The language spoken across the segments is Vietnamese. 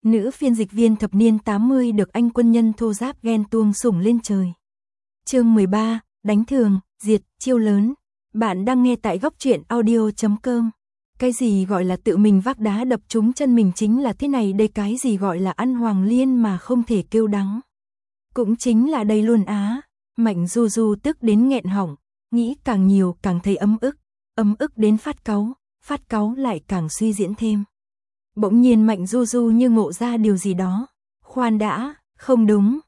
Nữ phiên dịch viên thập niên 80 được anh quân nhân thô giáp ghen tuông sủng lên trời. Chương 13, đánh thường, diệt, chiêu lớn. Bạn đang nghe tại góc truyện audio.com. Cái gì gọi là tự mình vác đá đập trúng chân mình chính là thế này đây, cái gì gọi là ăn hoàng liên mà không thể kêu đắng. Cũng chính là đây luôn á. Mạnh Du Du tức đến nghẹn họng, nghĩ càng nhiều càng thấy ấm ức đến phát cáu lại càng suy diễn thêm. Bỗng nhiên Mạnh Du Du như ngộ ra điều gì đó. Khoan đã, không đúng.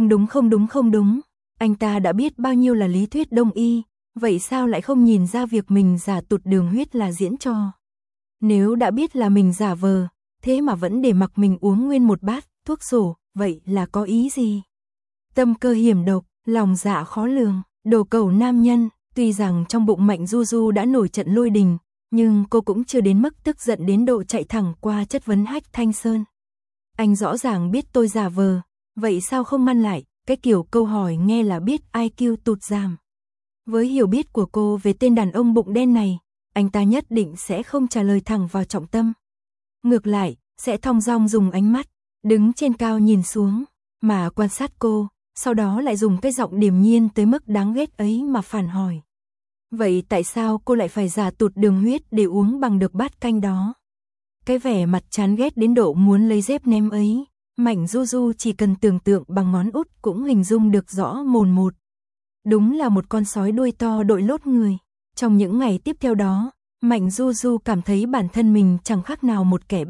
Anh ta đã biết bao nhiêu là lý thuyết đông y, vậy sao lại không nhìn ra việc mình giả tụt đường huyết là diễn trò. Nếu đã biết là mình giả vờ, thế mà vẫn để mặc mình uống nguyên một bát thuốc sổ, vậy là có ý gì? Tâm cơ hiểm độc, lòng dạ khó lường, đồ cẩu nam nhân. Tuy rằng trong bụng Mạnh Du Du đã nổi trận lôi đình, nhưng cô cũng chưa đến mức tức giận đến độ chạy thẳng qua chất vấn Hách Thanh Sơn. Anh rõ ràng biết tôi giả vờ, vậy sao không ngăn lại? Cái kiểu câu hỏi nghe là biết IQ tụt giảm. Với hiểu biết của cô về tên đàn ông bụng đen này, anh ta nhất định sẽ không trả lời thẳng vào trọng tâm. Ngược lại, sẽ thong dong dùng ánh mắt, đứng trên cao nhìn xuống, mà quan sát cô, sau đó lại dùng cái giọng điềm nhiên tới mức đáng ghét ấy mà phản hỏi. Vậy tại sao cô lại phải giả tụt đường huyết để uống bằng được bát canh đó? Cái vẻ mặt chán ghét đến độ muốn lấy dép ném ấy, Mạnh Du Du chỉ cần tưởng tượng bằng ngón út cũng hình dung được rõ mồn một. Đúng là một con sói đuôi to đội lốt người. Trong những ngày tiếp theo đó, Mạnh Du Du cảm thấy bản thân mình chẳng khác nào một kẻ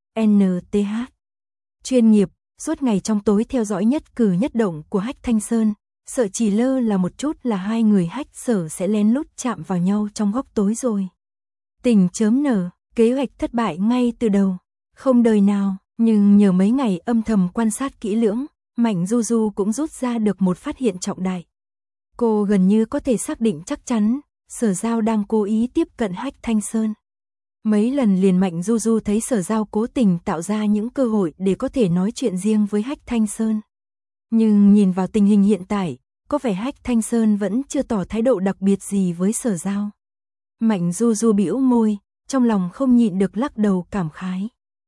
BNTH. Chuyên nghiệp, suốt ngày trong tối theo dõi nhất cử nhất động của Hách Thanh Sơn, sợ chỉ lơ là một chút là hai người Hách Sở sẽ lén lút chạm vào nhau trong góc tối rồi. Tình chớm nở, kế hoạch thất bại ngay từ đầu, không đời nào, nhưng nhờ mấy ngày âm thầm quan sát kỹ lưỡng, Mạnh Du Du cũng rút ra được một phát hiện trọng đại. Cô gần như có thể xác định chắc chắn, Sở Giao đang cố ý tiếp cận Hách Thanh Sơn. Mấy lần liền Mạnh Du Du thấy Sở Giao cố tình tạo ra những cơ hội để có thể nói chuyện riêng với Hách Thanh Sơn. Nhưng nhìn vào tình hình hiện tại, có vẻ Hách Thanh Sơn vẫn chưa tỏ thái độ đặc biệt gì với Sở Giao. Mạnh Du Du bĩu môi, trong lòng không nhịn được lắc đầu cảm khái.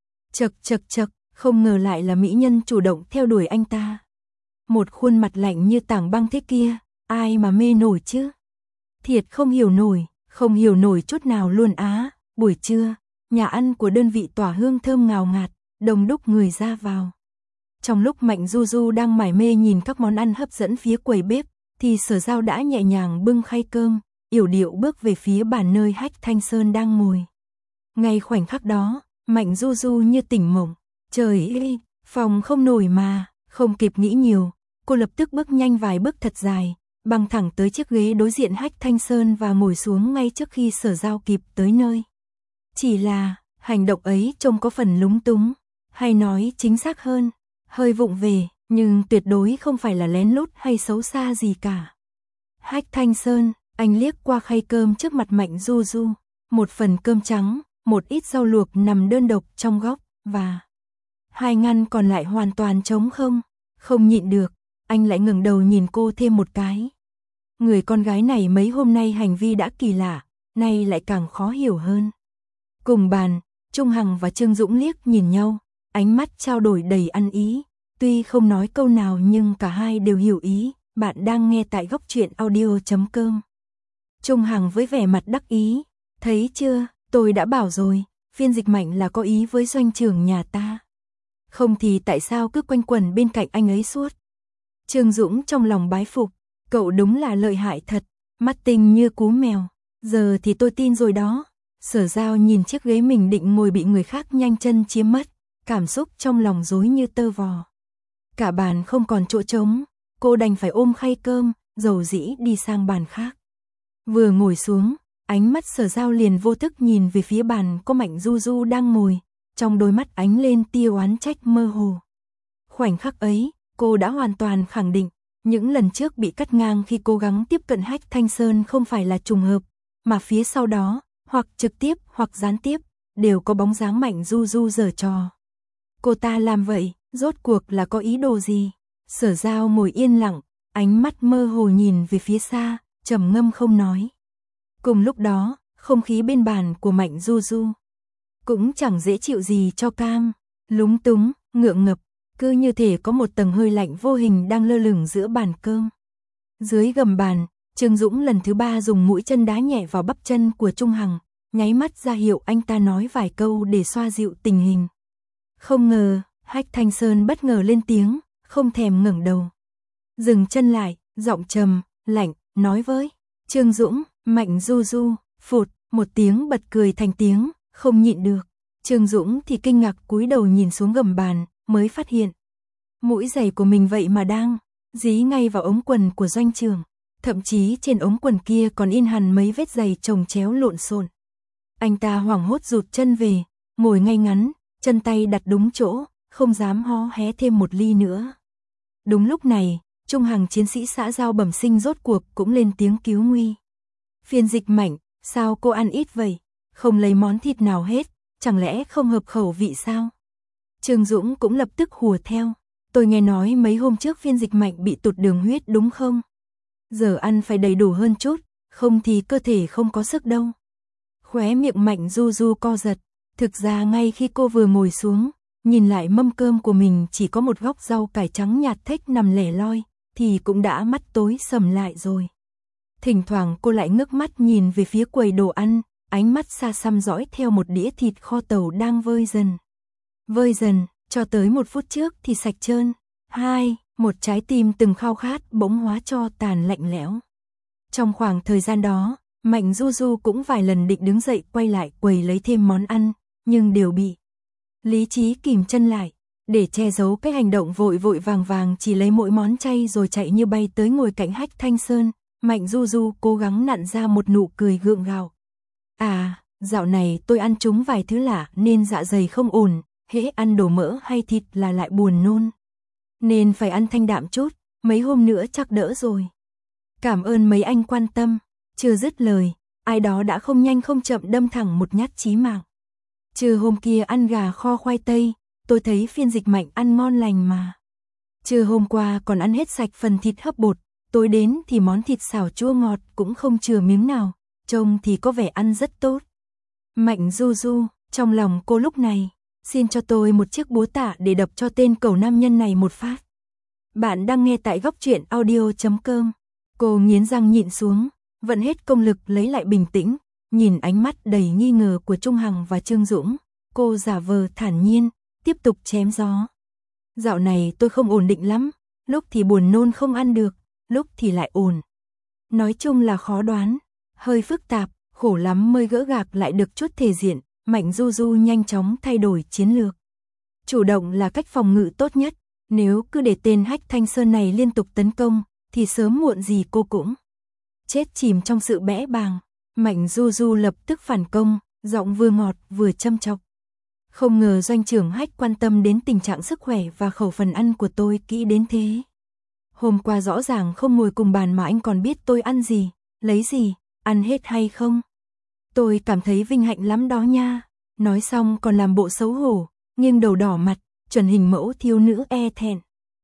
Chậc, không ngờ lại là mỹ nhân chủ động theo đuổi anh ta. Một khuôn mặt lạnh như tảng băng thế kia, ai mà mê nổi chứ? Thiệt không hiểu nổi chút nào luôn á. Buổi trưa, nhà ăn của đơn vị tỏa hương thơm ngào ngạt, đông đúc người ra vào. Trong lúc Mạnh Du Du đang mải mê nhìn các món ăn hấp dẫn phía quầy bếp, thì Sở Giao đã nhẹ nhàng bưng khay cơm, yểu điệu bước về phía bàn nơi Hách Thanh Sơn đang ngồi. Ngay khoảnh khắc đó, Mạnh Du Du như tỉnh mộng. Trời ơi, phòng không nổi mà, không kịp nghĩ nhiều, cô lập tức bước nhanh vài bước thật dài, băng thẳng tới chiếc ghế đối diện Hách Thanh Sơn và ngồi xuống ngay trước khi Sở Giao kịp tới nơi. Chỉ là, hành động ấy trông có phần lúng túng, hay nói chính xác hơn, hơi vụng về, nhưng tuyệt đối không phải là lén lút hay xấu xa gì cả. Hách Thanh Sơn, anh liếc qua khay cơm trước mặt Mạnh Du Du, một phần cơm trắng, một ít rau luộc nằm đơn độc trong góc, và hai ngăn còn lại hoàn toàn trống không. Không nhịn được, anh lại ngẩng đầu nhìn cô thêm một cái. Người con gái này mấy hôm nay hành vi đã kỳ lạ, nay lại càng khó hiểu hơn. Cùng bàn, Trung Hằng và Trương Dũng liếc nhìn nhau, ánh mắt trao đổi đầy ăn ý. Tuy không nói câu nào nhưng cả hai đều hiểu ý. Bạn đang nghe tại góc truyện audio.com. Trung Hằng với vẻ mặt đắc ý. Thấy chưa, tôi đã bảo rồi, phiên dịch Mạnh là có ý với doanh trưởng nhà ta. Không thì tại sao cứ quanh quẩn bên cạnh anh ấy suốt. Trương Dũng trong lòng bái phục. Cậu đúng là lợi hại thật, mắt tinh như cú mèo. Giờ thì tôi tin rồi đó. Sở Giao nhìn chiếc ghế mình định ngồi bị người khác nhanh chân chiếm mất, cảm xúc trong lòng rối như tơ vò. Cả bàn không còn chỗ trống, cô đành phải ôm khay cơm, dầu dĩ đi sang bàn khác. Vừa ngồi xuống, ánh mắt Sở Giao liền vô thức nhìn về phía bàn có Mạnh Du Du đang ngồi, trong đôi mắt ánh lên tia oán trách mơ hồ. Khoảnh khắc ấy, cô đã hoàn toàn khẳng định, những lần trước bị cắt ngang khi cố gắng tiếp cận Hách Thanh Sơn không phải là trùng hợp, mà phía sau đó, hoặc trực tiếp hoặc gián tiếp, đều có bóng dáng Mạnh Du Du giở trò. Cô ta làm vậy, rốt cuộc là có ý đồ gì? Sở Giao ngồi yên lặng, ánh mắt mơ hồ nhìn về phía xa, trầm ngâm không nói. Cùng lúc đó, không khí bên bàn của Mạnh Du Du cũng chẳng dễ chịu gì cho cam, lúng túng, ngượng ngập, cứ như thể có một tầng hơi lạnh vô hình đang lơ lửng giữa bàn cơm. Dưới gầm bàn, Trương Dũng lần thứ 3 dùng mũi chân đá nhẹ vào bắp chân của Trung Hằng, nháy mắt ra hiệu anh ta nói vài câu để xoa dịu tình hình. Không ngờ, Hách Thanh Sơn bất ngờ lên tiếng, không thèm ngẩng đầu. Dừng chân lại, giọng trầm, lạnh, nói với Trương Dũng, Mạnh Du Du, phụt, một tiếng bật cười thành tiếng, không nhịn được. Trương Dũng thì kinh ngạc cúi đầu nhìn xuống gầm bàn, mới phát hiện. Mũi giày của mình vậy mà đang dí ngay vào ống quần của doanh trưởng. Thậm chí trên ống quần kia còn in hẳn mấy vết giày chồng chéo lộn xộn. Anh ta hoảng hốt rụt chân về, ngồi ngay ngắn, chân tay đặt đúng chỗ, không dám hó hé thêm một ly nữa. Đúng lúc này, Trung Hằng chiến sĩ xã giao bẩm sinh rốt cuộc cũng lên tiếng cứu nguy. Phiên Dịch Mạnh, sao cô ăn ít vậy? Không lấy món thịt nào hết, chẳng lẽ không hợp khẩu vị sao? Trương Dũng cũng lập tức hùa theo. Tôi nghe nói mấy hôm trước Phiên Dịch Mạnh bị tụt đường huyết đúng không? Giờ ăn phải đầy đủ hơn chút, không thì cơ thể không có sức đâu. Khóe miệng Mạnh Du Du co giật. Thực ra ngay khi cô vừa ngồi xuống, nhìn lại mâm cơm của mình chỉ có một góc rau cải trắng nhạt thếch nằm lẻ loi, thì cũng đã mắt tối sầm lại rồi. Thỉnh thoảng cô lại ngước mắt nhìn về phía quầy đồ ăn, ánh mắt xa xăm dõi theo một đĩa thịt kho tàu đang vơi dần. Vơi dần, cho tới 1 phút trước thì sạch trơn. Một trái tim từng khao khát bỗng hóa cho tàn lạnh lẽo. Trong khoảng thời gian đó, Mạnh Du Du cũng vài lần định đứng dậy quay lại quầy lấy thêm món ăn, nhưng đều bị lý trí kìm chân lại. Để che giấu cái hành động vội vội vàng vàng chỉ lấy mỗi món chay rồi chạy như bay tới ngồi cạnh Hách Thanh Sơn, Mạnh Du Du cố gắng nặn ra một nụ cười gượng gạo. Dạo này tôi ăn trúng vài thứ lạ nên dạ dày không ổn, hễ ăn đồ mỡ hay thịt là lại buồn nôn. Nên phải ăn thanh đạm chút, mấy hôm nữa chắc đỡ rồi. Cảm ơn mấy anh quan tâm. Chưa dứt lời, ai đó đã không nhanh không chậm đâm thẳng một nhát chí mạng. Trừ hôm kia ăn gà kho khoai tây, tôi thấy Phiên Dịch Mạnh ăn ngon lành mà. Trừ hôm qua còn ăn hết sạch phần thịt hấp bột, tối đến thì món thịt xào chua ngọt cũng không chừa miếng nào, trông thì có vẻ ăn rất tốt. Mạnh Du Du, trong lòng cô lúc này, xin cho tôi một chiếc búa tạ để đập cho tên cẩu nam nhân này một phát. Bạn đang nghe tại Góc Truyện Audio.com. Cô nghiến răng nhịn xuống, vận hết công lực lấy lại bình tĩnh, nhìn ánh mắt đầy nghi ngờ của Trung Hằng và Trương Dũng, cô giả vờ thản nhiên, tiếp tục chém gió. Dạo này tôi không ổn định lắm, lúc thì buồn nôn không ăn được, lúc thì lại ổn. Nói chung là khó đoán, hơi phức tạp, khổ lắm mới gỡ gạc lại được chút thể diện. Mạnh Du Du nhanh chóng thay đổi chiến lược. Chủ động là cách phòng ngự tốt nhất, nếu cứ để tên Hách Thanh Sơn này liên tục tấn công, thì sớm muộn gì cô cũng chết chìm trong sự bẽ bàng. Mạnh Du Du lập tức phản công, giọng vừa ngọt vừa châm chọc. Không ngờ doanh trưởng Hách quan tâm đến tình trạng sức khỏe và khẩu phần ăn của tôi kỹ đến thế. Hôm qua rõ ràng không ngồi cùng bàn mà anh còn biết tôi ăn gì, lấy gì, ăn hết hay không. Tôi cảm thấy vinh hạnh lắm đó nha. Nói xong còn làm bộ xấu hổ, nghiêng đầu đỏ mặt, chuẩn hình mẫu thiếu nữ e thẹn.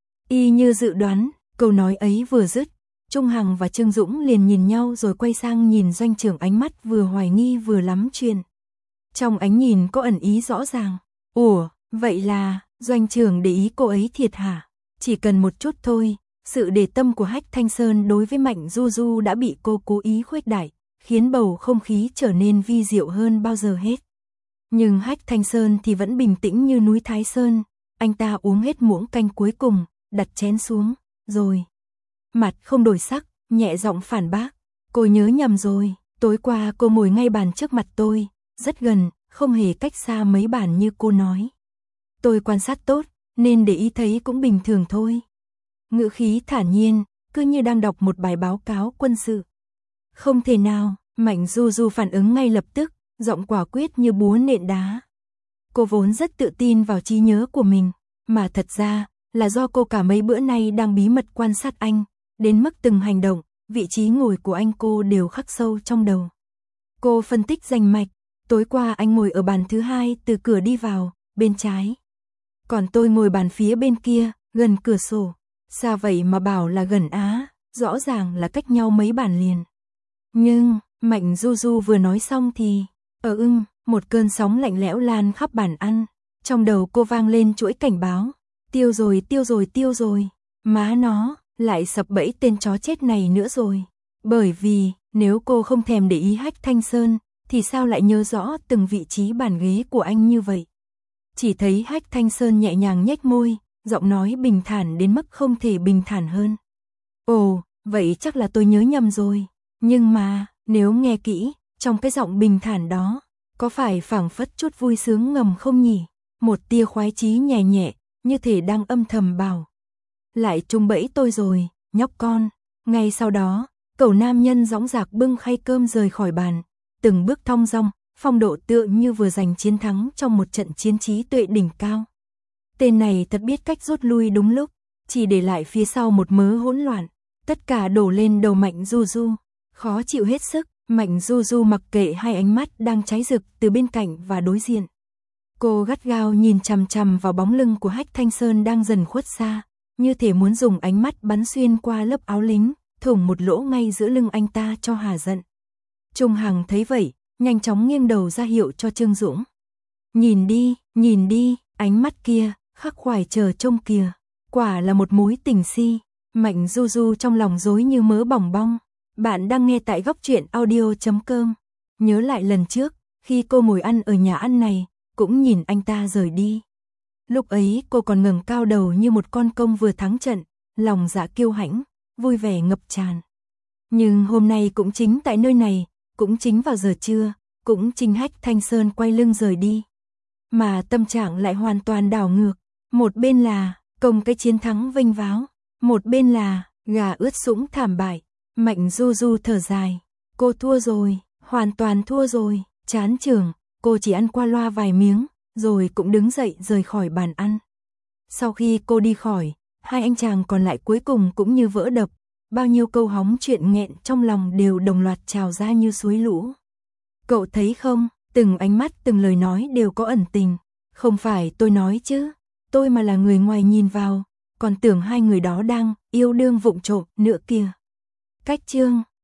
Y như dự đoán, câu nói ấy vừa dứt, Trung Hằng và Trương Dũng liền nhìn nhau rồi quay sang nhìn doanh trưởng, ánh mắt vừa hoài nghi vừa lắm chuyện. Trong ánh nhìn có ẩn ý rõ ràng. Ủa, vậy là, doanh trưởng để ý cô ấy thiệt hả? Chỉ cần một chút thôi, sự để tâm của Hách Thanh Sơn đối với Mạnh Du Du đã bị cô cố ý khuếch đại, khiến bầu không khí trở nên vi diệu hơn bao giờ hết. Nhưng Hách Thanh Sơn thì vẫn bình tĩnh như núi Thái Sơn, anh ta uống hết muỗng canh cuối cùng, đặt chén xuống, rồi. Mặt không đổi sắc, nhẹ giọng phản bác, cô nhớ nhầm rồi, tối qua cô ngồi ngay bàn trước mặt tôi, rất gần, không hề cách xa mấy bàn như cô nói. Tôi quan sát tốt, nên để ý thấy cũng bình thường thôi. Ngữ khí thản nhiên, cứ như đang đọc một bài báo cáo quân sự. Không thể nào, Mạnh Du Du phản ứng ngay lập tức, giọng quả quyết như búa nện đá. Cô vốn rất tự tin vào trí nhớ của mình, mà thật ra là do cô cả mấy bữa nay đang bí mật quan sát anh, đến mức từng hành động, vị trí ngồi của anh cô đều khắc sâu trong đầu. Cô phân tích rành mạch, tối qua anh ngồi ở bàn thứ 2 từ cửa đi vào, bên trái. Còn tôi ngồi bàn phía bên kia, gần cửa sổ. Sao vậy mà bảo là gần á, rõ ràng là cách nhau mấy bàn liền. Nhưng, Mạnh Du Du vừa nói xong thì, một cơn sóng lạnh lẽo lan khắp bàn ăn. Trong đầu cô vang lên chuỗi cảnh báo, tiêu rồi, tiêu rồi, tiêu rồi, má nó, lại sập bẫy tên chó chết này nữa rồi. Bởi vì, nếu cô không thèm để ý Hách Thanh Sơn, thì sao lại nhớ rõ từng vị trí bàn ghế của anh như vậy? Chỉ thấy Hách Thanh Sơn nhẹ nhàng nhếch môi, giọng nói bình thản đến mức không thể bình thản hơn. Ồ, vậy chắc là tôi nhớ nhầm rồi. Nhưng mà, nếu nghe kỹ, trong cái giọng bình thản đó, có phải phảng phất chút vui sướng ngầm không nhỉ? Một tia khoái chí nhẹ nhẹ, như thể đang âm thầm bảo. Lại trúng bẫy tôi rồi, nhóc con. Ngay sau đó, cậu nam nhân dõng dạc bưng khay cơm rời khỏi bàn, từng bước thong dong, phong độ tựa như vừa giành chiến thắng trong một trận chiến trí tuệ đỉnh cao. Tên này thật biết cách rút lui đúng lúc, chỉ để lại phía sau một mớ hỗn loạn, tất cả đổ lên đầu Mạnh Du Du. Khó chịu hết sức, Mạnh Du Du mặc kệ hai ánh mắt đang cháy rực từ bên cạnh và đối diện. Cô gắt gao nhìn chằm chằm vào bóng lưng của Hách Thanh Sơn đang dần khuất xa, như thể muốn dùng ánh mắt bắn xuyên qua lớp áo lính, thủng một lỗ ngay giữa lưng anh ta cho hà giận. Trung Hằng thấy vậy, nhanh chóng nghiêng đầu ra hiệu cho Trương Dũng. Nhìn đi, ánh mắt kia, khắc khoải chờ trông kìa, quả là một mối tình si. Mạnh Du Du trong lòng rối như mớ bòng bong. Bạn đang nghe tại Góc Truyện Audio.com. Nhớ lại lần trước, khi cô ngồi ăn ở nhà ăn này, cũng nhìn anh ta rời đi. Lúc ấy cô còn ngẩng cao đầu như một con công vừa thắng trận, lòng dạ kiêu hãnh, vui vẻ ngập tràn. Nhưng hôm nay cũng chính tại nơi này, cũng chính vào giờ trưa, cũng chính Hách Thanh Sơn quay lưng rời đi. Mà tâm trạng lại hoàn toàn đảo ngược. Một bên là công cái chiến thắng vinh váo, một bên là gà ướt sũng thảm bại. Mạnh Du Du thở dài, cô thua rồi, hoàn toàn thua rồi. Chán chường, cô chỉ ăn qua loa vài miếng, rồi cũng đứng dậy rời khỏi bàn ăn. Sau khi cô đi khỏi, hai anh chàng còn lại cuối cùng cũng như vỡ đập, bao nhiêu câu hóng chuyện nghẹn trong lòng đều đồng loạt trào ra như suối lũ. Cậu thấy không, từng ánh mắt từng lời nói đều có ẩn tình, không phải tôi nói chứ, tôi mà là người ngoài nhìn vào, còn tưởng hai người đó đang yêu đương vụng trộm nữa kìa. Cách chương